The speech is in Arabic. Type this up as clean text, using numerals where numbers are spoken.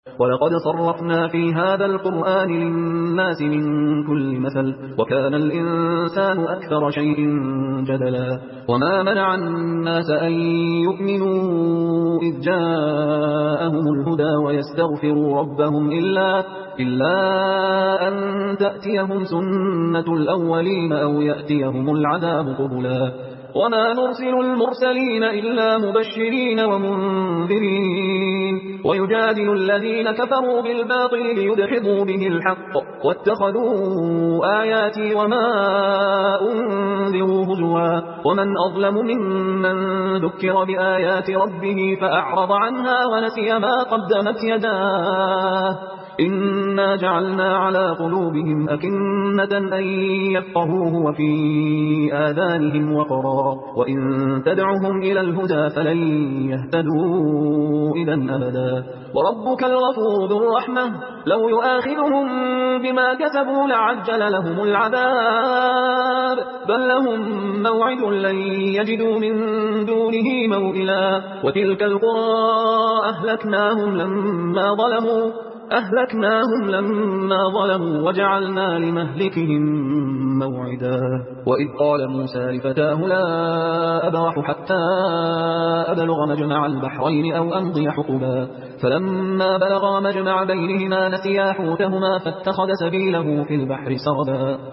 ولقد صرفنا في هذا القرآن للناس من كل مثل وكان الإنسان أكثر شيء جدلا وما منع الناس أن يؤمنوا إذ جاءهم الهدى ويستغفروا ربهم إلا أن تأتيهم سنة الأولين أو يأتيهم العذاب قبلا وما نرسل المرسلين إلا مبشرين ومنذرين ويجادل الذين كفروا بالباطل ليدحضوا به الحق واتخذوا آياتي وما أنذروا هزوا ومن أظلم ممن ذكر بآيات ربه فأعرض عنها ونسي ما قدمت يداه إنا جعلنا على قلوبهم أكنة أن يفقهوه وفي آذانهم وقرا وإن تدعهم إلى الهدى فلن يهتدوا إذا أبدا وربك الغفور ذو الرحمة لو يؤاخذهم بما كسبوا لعجل لهم العذاب بل لهم موعد لن يجدوا من دونه موئلا وتلك القرى أهلكناهم لما ظلموا وجعلنا لمهلكهم موعدا وإذ قال موسى لفتاه لا أبرح حتى أبلغ مجمع البحرين أو أمضي حقبا فلما بلغا مجمع بينهما نسيا حوتهما فاتخذ سبيله في البحر سربا